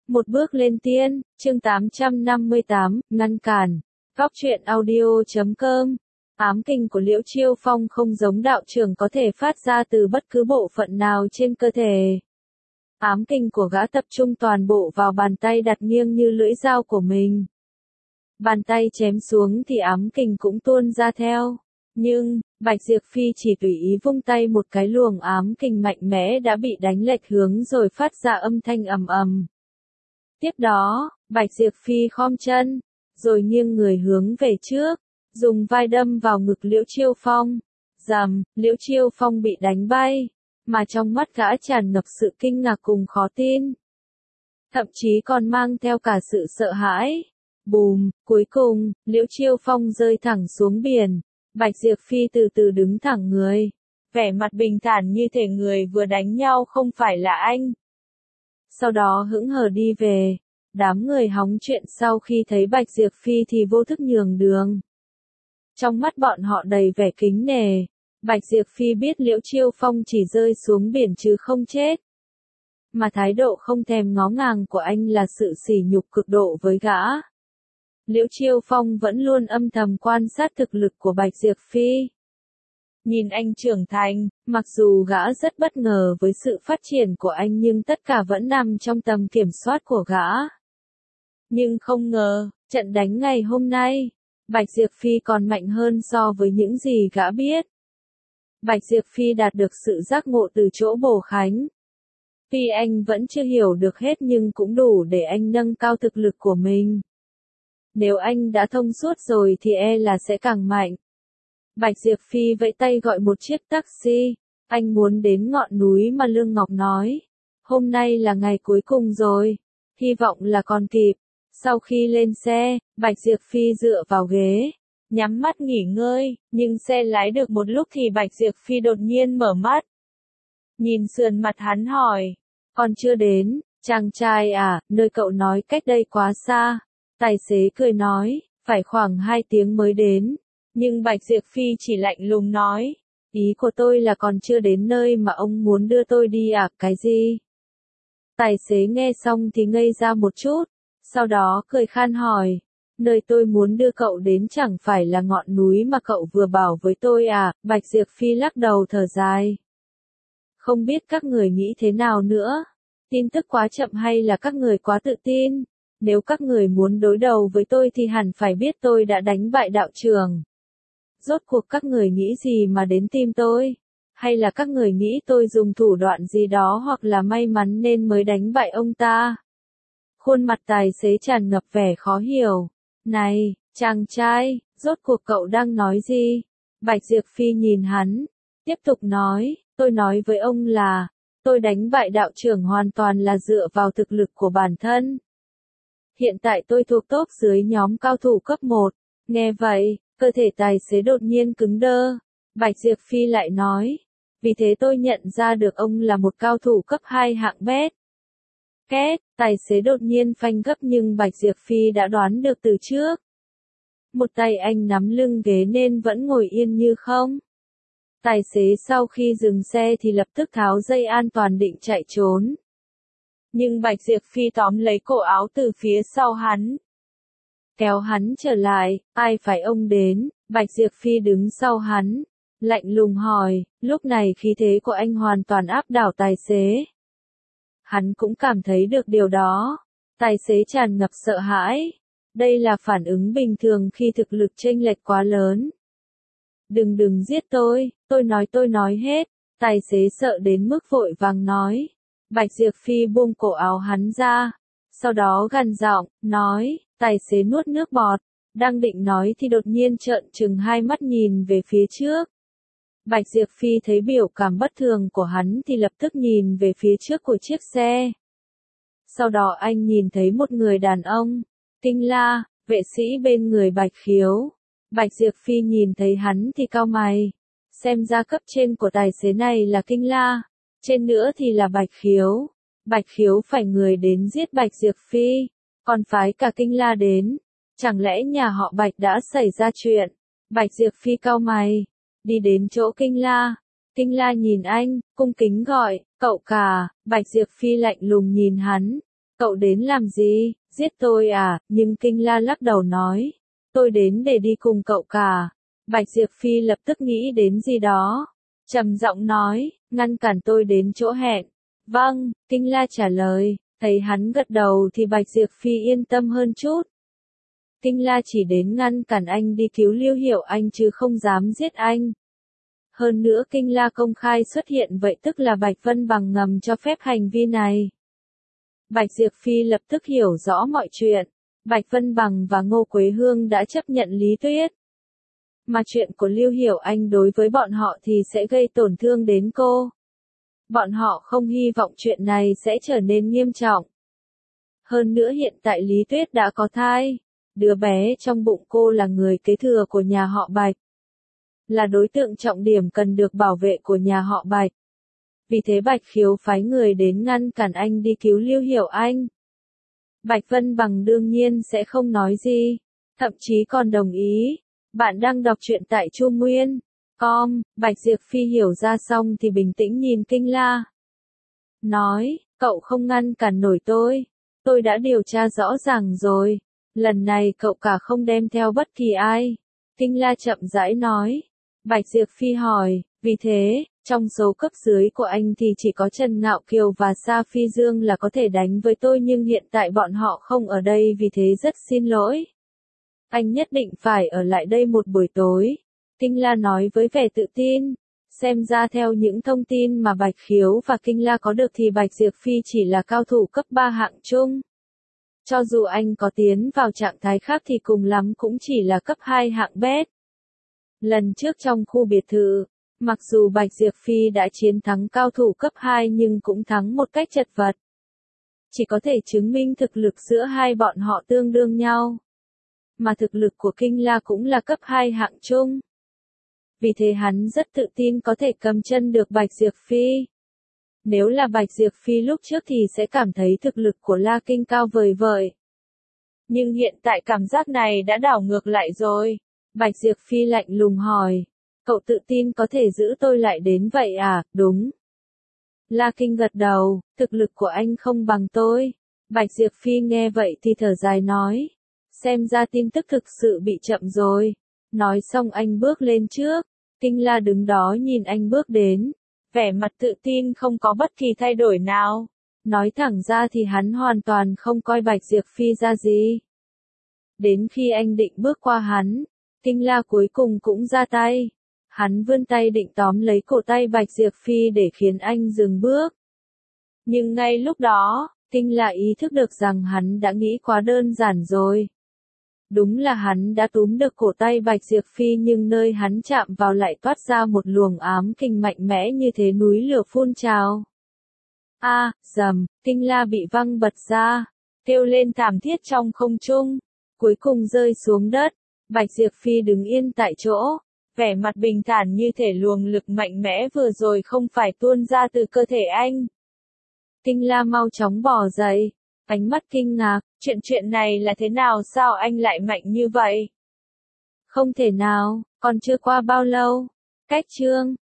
Một bước lên tiên, chương 858, ngăn cản. Góc truyện audio.com. Ám kình của Liễu Chiêu Phong không giống đạo trưởng có thể phát ra từ bất cứ bộ phận nào trên cơ thể. Ám kình của gã tập trung toàn bộ vào bàn tay đặt nghiêng như lưỡi dao của mình. Bàn tay chém xuống thì ám kình cũng tuôn ra theo. Nhưng, Bạch Diệp Phi chỉ tùy ý vung tay một cái luồng ám kình mạnh mẽ đã bị đánh lệch hướng rồi phát ra âm thanh ầm ầm. Tiếp đó, Bạch Diệp Phi khom chân, rồi nghiêng người hướng về trước, dùng vai đâm vào ngực Liễu Chiêu Phong. Rầm, Liễu Chiêu Phong bị đánh bay, mà trong mắt gã tràn ngập sự kinh ngạc cùng khó tin. Thậm chí còn mang theo cả sự sợ hãi. Bùm, cuối cùng, Liễu Chiêu Phong rơi thẳng xuống biển. Bạch Diệp Phi từ từ đứng thẳng người, vẻ mặt bình thản như thể người vừa đánh nhau không phải là anh. Sau đó hững hờ đi về, đám người hóng chuyện sau khi thấy Bạch Diệp Phi thì vô thức nhường đường. Trong mắt bọn họ đầy vẻ kính nể, Bạch Diệp Phi biết Liễu Chiêu Phong chỉ rơi xuống biển chứ không chết. Mà thái độ không thèm ngó ngàng của anh là sự sỉ nhục cực độ với gã. Liễu Chiêu Phong vẫn luôn âm thầm quan sát thực lực của Bạch Diệp Phi. Nhìn anh trưởng thành, mặc dù gã rất bất ngờ với sự phát triển của anh nhưng tất cả vẫn nằm trong tầm kiểm soát của gã. Nhưng không ngờ, trận đánh ngày hôm nay, Bạch Diệp Phi còn mạnh hơn so với những gì gã biết. Bạch Diệp Phi đạt được sự giác ngộ từ chỗ Bồ Khánh. Tuy anh vẫn chưa hiểu được hết nhưng cũng đủ để anh nâng cao thực lực của mình. Nếu anh đã thông suốt rồi thì e là sẽ càng mạnh. Bạch Diệp Phi vẫy tay gọi một chiếc taxi. Anh muốn đến ngọn núi mà Lương Ngọc nói. Hôm nay là ngày cuối cùng rồi. Hy vọng là còn kịp. Sau khi lên xe, Bạch Diệp Phi dựa vào ghế, nhắm mắt nghỉ ngơi, nhưng xe lái được một lúc thì Bạch Diệp Phi đột nhiên mở mắt. Nhìn sườn mặt hắn hỏi, còn chưa đến, chàng trai à, nơi cậu nói cách đây quá xa. Tài xế cười nói, phải khoảng 2 tiếng mới đến. Nhưng Bạch Diệp Phi chỉ lạnh lùng nói, ý của tôi là còn chưa đến nơi mà ông muốn đưa tôi đi à, cái gì? Tài xế nghe xong thì ngây ra một chút, sau đó cười khan hỏi, nơi tôi muốn đưa cậu đến chẳng phải là ngọn núi mà cậu vừa bảo với tôi à? Bạch Diệp Phi lắc đầu thở dài. Không biết các người nghĩ thế nào nữa? Tin tức quá chậm hay là các người quá tự tin? Nếu các người muốn đối đầu với tôi thì hẳn phải biết tôi đã đánh bại đạo trưởng. Rốt cuộc các người nghĩ gì mà đến tìm tôi? Hay là các người nghĩ tôi dùng thủ đoạn gì đó hoặc là may mắn nên mới đánh bại ông ta? Khuôn mặt tài xế tràn ngập vẻ khó hiểu. Này, chàng trai, rốt cuộc cậu đang nói gì? Bạch Diệp Phi nhìn hắn, tiếp tục nói, tôi nói với ông là, tôi đánh bại đạo trưởng hoàn toàn là dựa vào thực lực của bản thân. Hiện tại tôi thuộc top dưới nhóm cao thủ cấp 1. Nghe vậy, cơ thể tài xế đột nhiên cứng đơ. Bạch Diệp Phi lại nói, vì thế tôi nhận ra được ông là một cao thủ cấp 2 hạng bét. Két, tài xế đột nhiên phanh gấp nhưng Bạch Diệp Phi đã đoán được từ trước. Một tay anh nắm lưng ghế nên vẫn ngồi yên như không. Tài xế sau khi dừng xe thì lập tức tháo dây an toàn định chạy trốn. Nhưng Bạch Diệp Phi tóm lấy cổ áo từ phía sau hắn. Kéo hắn trở lại, ai phải ông đến? Bạch Diệp Phi đứng sau hắn, lạnh lùng hỏi, lúc này khí thế của anh hoàn toàn áp đảo tài xế. Hắn cũng cảm thấy được điều đó. Tài xế tràn ngập sợ hãi. Đây là phản ứng bình thường khi thực lực chênh lệch quá lớn. Đừng giết tôi nói hết. Tài xế sợ đến mức vội vàng nói. Bạch Diệp Phi buông cổ áo hắn ra. Sau đó gằn giọng, nói, tài xế nuốt nước bọt. Đang định nói thì đột nhiên trợn trừng hai mắt nhìn về phía trước. Bạch Diệp Phi thấy biểu cảm bất thường của hắn thì lập tức nhìn về phía trước của chiếc xe. Sau đó anh nhìn thấy một người đàn ông, Kinh La, vệ sĩ bên người Bạch Khiếu. Bạch Diệp Phi nhìn thấy hắn thì cau mày. Xem ra cấp trên của tài xế này là Kinh La, trên nữa thì là Bạch Khiếu. Bạch Khiếu phải người đến giết Bạch Diệp Phi, còn phái cả Kinh La đến. Chẳng lẽ nhà họ Bạch đã xảy ra chuyện? Bạch Diệp Phi cau mày, đi đến chỗ Kinh La. Kinh La nhìn anh, cung kính gọi, cậu cả. Bạch Diệp Phi lạnh lùng nhìn hắn, Cậu đến làm gì, giết tôi à, nhưng Kinh La lắc đầu nói, tôi đến để đi cùng cậu cả. Bạch Diệp Phi lập tức nghĩ đến gì đó, trầm giọng nói, ngăn cản tôi đến chỗ hẹn. Vâng, Kinh La trả lời, thấy hắn gật đầu thì Bạch Diệp Phi yên tâm hơn chút. Kinh La chỉ đến ngăn cản anh đi cứu Lưu Hiểu Anh chứ không dám giết anh. Hơn nữa Kinh La công khai xuất hiện vậy tức là Bạch Vân Bằng ngầm cho phép hành vi này. Bạch Diệp Phi lập tức hiểu rõ mọi chuyện. Bạch Vân Bằng và Ngô Quế Hương đã chấp nhận Lý Tuyết. Mà chuyện của Lưu Hiểu Anh đối với bọn họ thì sẽ gây tổn thương đến cô. Bọn họ không hy vọng chuyện này sẽ trở nên nghiêm trọng. Hơn nữa hiện tại Lý Tuyết đã có thai. Đứa bé trong bụng cô là người kế thừa của nhà họ Bạch. Là đối tượng trọng điểm cần được bảo vệ của nhà họ Bạch. Vì thế Bạch Khiếu phái người đến ngăn cản anh đi cứu Lưu Hiểu Anh. Bạch Vân Bằng đương nhiên sẽ không nói gì, thậm chí còn đồng ý. Bạn đang đọc truyện tại Chu Nguyên. Bạch Diệp Phi hiểu ra xong thì bình tĩnh nhìn Kinh La. Nói, cậu không ngăn cản nổi tôi đã điều tra rõ ràng rồi. Lần này cậu cả không đem theo bất kỳ ai. Kinh La chậm rãi nói. Bạch Diệp Phi hỏi, vì thế, trong số cấp dưới của anh thì chỉ có Trần Ngạo Kiều và Sa Phi Dương là có thể đánh với tôi nhưng hiện tại bọn họ không ở đây vì thế rất xin lỗi. Anh nhất định phải ở lại đây một buổi tối. Kinh La nói với vẻ tự tin. Xem ra theo những thông tin mà Bạch Khiếu và Kinh La có được thì Bạch Diệp Phi chỉ là cao thủ cấp 3 hạng trung. Cho dù anh có tiến vào trạng thái khác thì cùng lắm cũng chỉ là cấp 2 hạng bét. Lần trước trong khu biệt thự, mặc dù Bạch Diệp Phi đã chiến thắng cao thủ cấp 2 nhưng cũng thắng một cách chật vật. Chỉ có thể chứng minh thực lực giữa hai bọn họ tương đương nhau. Mà thực lực của Kinh La cũng là cấp 2 hạng trung. Vì thế hắn rất tự tin có thể cầm chân được Bạch Diệp Phi. Nếu là Bạch Diệp Phi lúc trước thì sẽ cảm thấy thực lực của La Kinh cao vời vợi. Nhưng hiện tại cảm giác này đã đảo ngược lại rồi. Bạch Diệp Phi lạnh lùng hỏi. Cậu tự tin có thể giữ tôi lại đến vậy à? Đúng. La Kinh gật đầu, thực lực của anh không bằng tôi. Bạch Diệp Phi nghe vậy thì thở dài nói. Xem ra tin tức thực sự bị chậm rồi. Nói xong anh bước lên trước. Kinh La đứng đó nhìn anh bước đến. Vẻ mặt tự tin không có bất kỳ thay đổi nào. Nói thẳng ra thì hắn hoàn toàn không coi Bạch Diệp Phi ra gì. Đến khi anh định bước qua hắn, Kinh La cuối cùng cũng ra tay. Hắn vươn tay định tóm lấy cổ tay Bạch Diệp Phi để khiến anh dừng bước. Nhưng ngay lúc đó, Kinh La ý thức được rằng hắn đã nghĩ quá đơn giản rồi. Đúng là hắn đã túm được cổ tay Bạch Diệp Phi nhưng nơi hắn chạm vào lại toát ra một luồng ám kình mạnh mẽ như thế núi lửa phun trào. Rầm, Kinh La bị văng bật ra, kêu lên thảm thiết trong không trung, cuối cùng rơi xuống đất. Bạch Diệp Phi đứng yên tại chỗ, vẻ mặt bình thản như thể luồng lực mạnh mẽ vừa rồi không phải tuôn ra từ cơ thể anh. Kinh La mau chóng bò dậy, ánh mắt kinh ngạc, chuyện này là thế nào, sao anh lại mạnh như vậy? Không thể nào, còn chưa qua bao lâu. Cách chương